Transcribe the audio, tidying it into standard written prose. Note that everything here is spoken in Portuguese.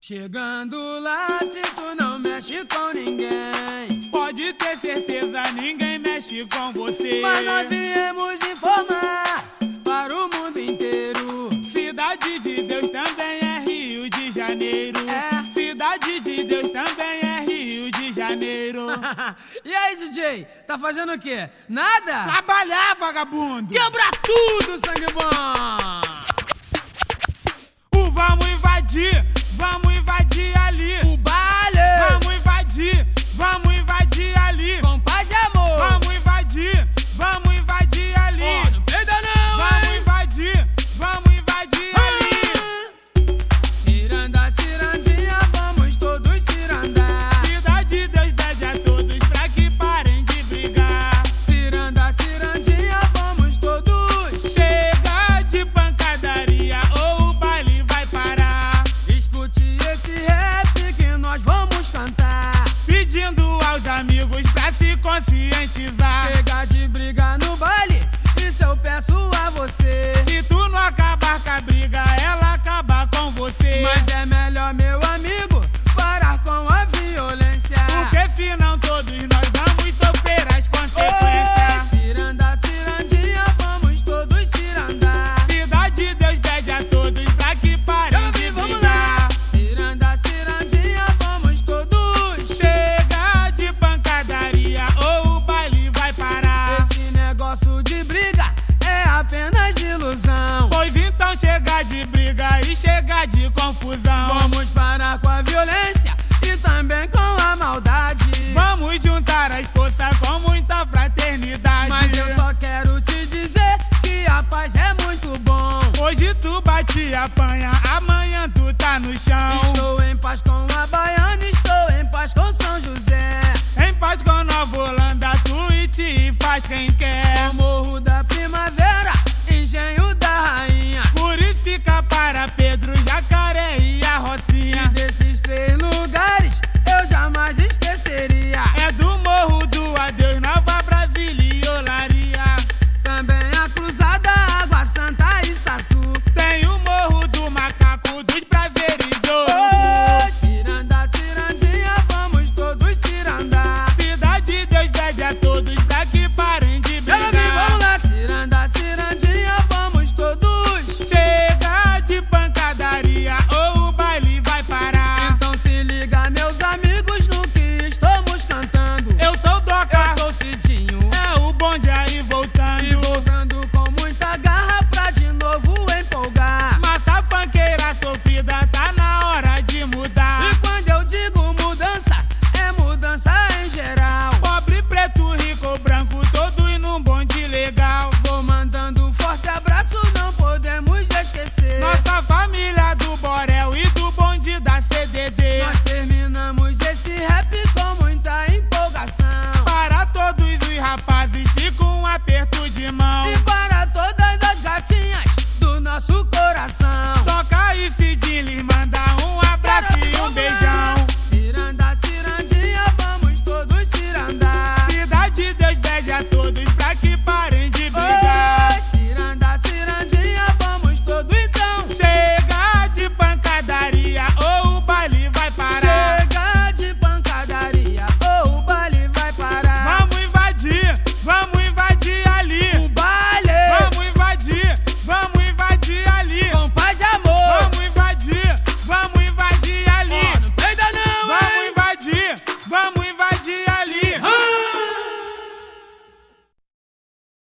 Chegando lá, se tu não mexe com ninguém, pode ter certeza, ninguém mexe com você. mas nós viemos informar para o mundo inteiro. Cidade de Deus também é Rio de Janeiro. É. Cidade de Deus também é Rio de Janeiro. E aí, DJ, tá fazendo o quê? Nada? Trabalhar, vagabundo! Quebra tudo, sangue bom! Vamos invadir ali. O baile! Vamos invadir ali. Com paz e amor! Vamos invadir ali. Ó, não peida não, Vamos hein? invadir ali. Ciranda, cirandinha, vamos todos cirandar. Cidade de Deus pede a todos pra que parem de brigar. Ciranda, cirandinha, vamos todos. Chega de pancadaria ou o baile vai parar. Escute esse rap que nós vamos cantar. Pedindo aos amigos pra se conscientizar. Chega de briga no baile, isso eu peço a você. Se tu não acabar com a briga, ela acaba com você. Mas é melhor, meu amigo, parar com a violência. Porque senão todos nós vamos sofrer as consequências. Ciranda, cirandinha, vamos todos cirandar. Cidade de Deus pede a todos pra que parem de Vamos lá! brigar. Ciranda, cirandinha, vamos todos. Chega de pancadaria ou o baile vai parar. Esse negócio de briga é apenas ilusão. Pois então chega de briga e chega de confusão. Vamos parar com a violência e também com a maldade. Vamos juntar as forças com muita fraternidade. Mas eu só quero te dizer que a paz é muito bom. Hoje tu bate e apanha, amanhã tu tá no chão. Estou em paz com a Baiana, estou em paz com São José. Em paz com Nova Holanda, Twitch e faz quem quer.